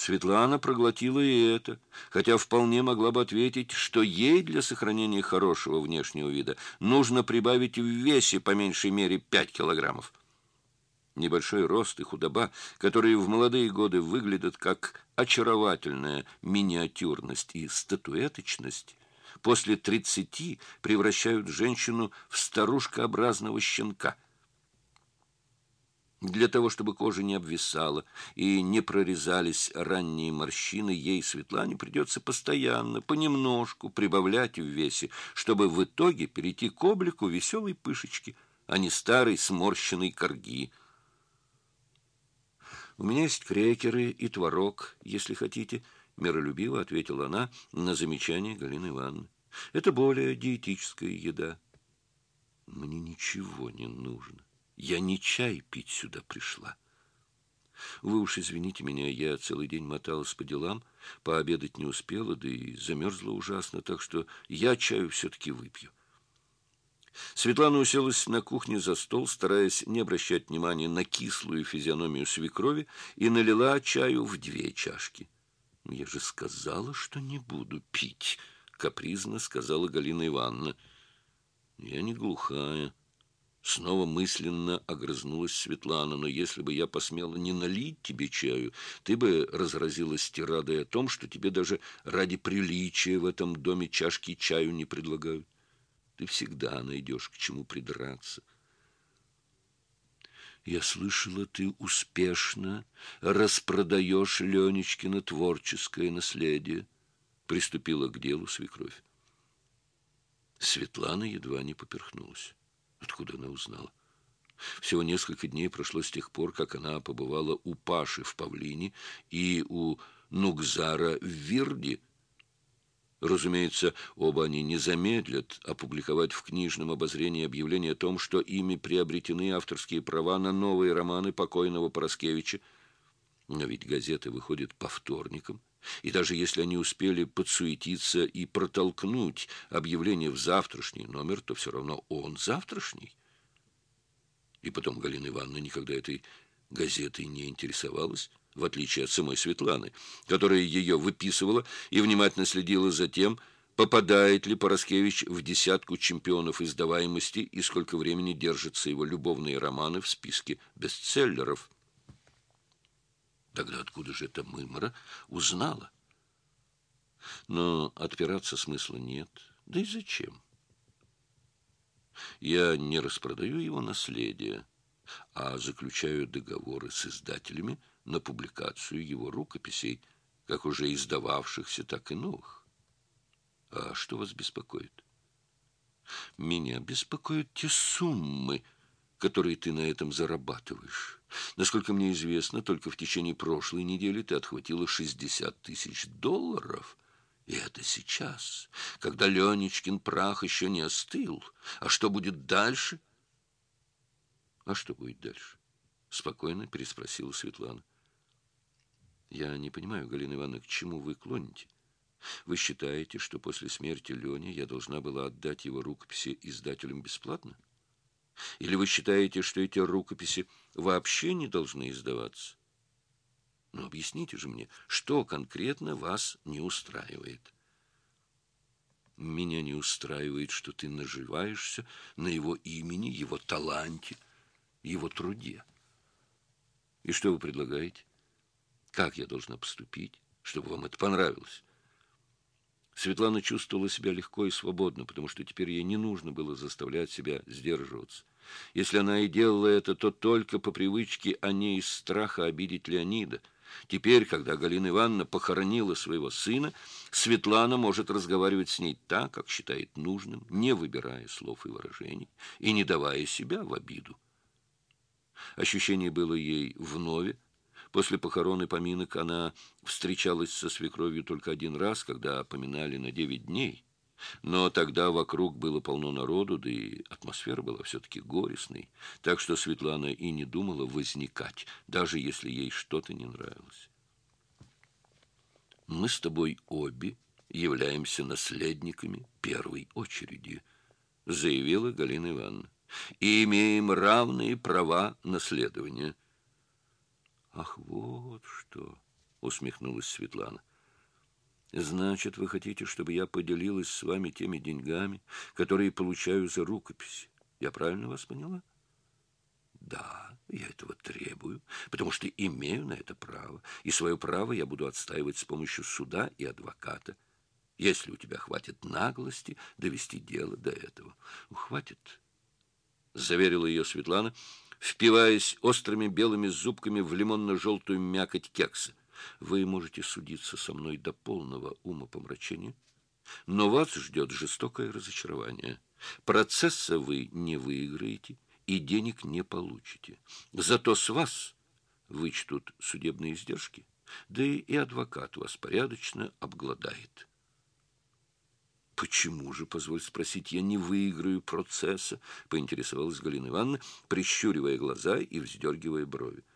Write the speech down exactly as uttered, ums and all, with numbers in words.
Светлана проглотила и это, хотя вполне могла бы ответить, что ей для сохранения хорошего внешнего вида нужно прибавить в весе по меньшей мере пять килограммов. Небольшой рост и худоба, которые в молодые годы выглядят как очаровательная миниатюрность и статуэточность, после тридцати превращают женщину в старушкообразного щенка. Для того, чтобы кожа не обвисала и не прорезались ранние морщины, ей, Светлане, придется постоянно, понемножку прибавлять в весе, чтобы в итоге перейти к облику веселой пышечки, а не старой сморщенной корги. «У меня есть крекеры и творог, если хотите», — миролюбиво ответила она на замечание Галины Ивановны. «Это более диетическая еда». «Мне ничего не нужно. Я не чай пить сюда пришла. Вы уж извините меня, я целый день моталась по делам, пообедать не успела, да и замерзла ужасно, так что я чаю все-таки выпью». Светлана уселась на кухне за стол, стараясь не обращать внимания на кислую физиономию свекрови, и налила чаю в две чашки. «Я же сказала, что не буду пить», — капризно сказала Галина Ивановна. «Я не глухая». Снова мысленно огрызнулась Светлана. «Но если бы я посмела не налить тебе чаю, ты бы разразилась тирадой о том, что тебе даже ради приличия в этом доме чашки чаю не предлагают. Ты всегда найдешь к чему придраться». «Я слышала, ты успешно распродаешь Ленечкино творческое наследие», — приступила к делу свекровь. Светлана едва не поперхнулась. Откуда она узнала? Всего несколько дней прошло с тех пор, как она побывала у Паши в Павлине и у Нугзара в Вирде. Разумеется, оба они не замедлят опубликовать в книжном обозрении объявление о том, что ими приобретены авторские права на новые романы покойного Пороскевича. Но ведь газеты выходят по вторникам, и даже если они успели подсуетиться и протолкнуть объявление в завтрашний номер, то все равно он завтрашний. И потом Галина Ивановна никогда этой газетой не интересовалась, в отличие от самой Светланы, которая ее выписывала и внимательно следила за тем, попадает ли Пороскевич в десятку чемпионов издаваемости и сколько времени держатся его любовные романы в списке бестселлеров. Тогда откуда же эта мымра узнала? Но отпираться смысла нет. Да и зачем? Я не распродаю его наследие, а заключаю договоры с издателями на публикацию его рукописей, как уже издававшихся, так и новых. А что вас беспокоит? Меня беспокоят те суммы, которые ты на этом зарабатываешь. Насколько мне известно, только в течение прошлой недели ты отхватила шестьдесят тысяч долларов. И это сейчас, когда Ленечкин прах еще не остыл. А что будет дальше? А что будет дальше? Спокойно переспросила Светлана. Я не понимаю, Галина Ивановна, к чему вы клоните? Вы считаете, что после смерти Лени я должна была отдать его рукописи издателям бесплатно? Или вы считаете, что эти рукописи вообще не должны издаваться? Ну, объясните же мне, что конкретно вас не устраивает? Меня не устраивает, что ты наживаешься на его имени, его таланте, его труде. И что вы предлагаете? Как я должна поступить, чтобы вам это понравилось? Светлана чувствовала себя легко и свободно, потому что теперь ей не нужно было заставлять себя сдерживаться. Если она и делала это, то только по привычке, а не из страха обидеть Леонида. Теперь, когда Галина Ивановна похоронила своего сына, Светлана может разговаривать с ней так, как считает нужным, не выбирая слов и выражений и не давая себя в обиду. Ощущение было ей вновь. После похорон и поминок она встречалась со свекровью только один раз, когда поминали на девять дней. Но тогда вокруг было полно народу, да и атмосфера была все-таки горестной, так что Светлана и не думала возникать, даже если ей что-то не нравилось. «Мы с тобой обе являемся наследниками первой очереди», — заявила Галина Ивановна, «и имеем равные права наследования». «Ах, вот что!» усмехнулась Светлана. Значит, вы хотите, чтобы я поделилась с вами теми деньгами, которые получаю за рукопись? Я правильно вас поняла? Да, я этого требую, потому что имею на это право, и свое право я буду отстаивать с помощью суда и адвоката, если у тебя хватит наглости довести дело до этого. Хватит, заверила ее Светлана, впиваясь острыми белыми зубками в лимонно-желтую мякоть кекса. Вы можете судиться со мной до полного умопомрачения, но вас ждет жестокое разочарование. Процесса вы не выиграете и денег не получите. Зато с вас вычтут судебные издержки, да и адвокат вас порядочно обгладает. «Почему же, позволь спросить, я не выиграю процесса?» — поинтересовалась Галина Ивановна, прищуривая глаза и вздергивая брови.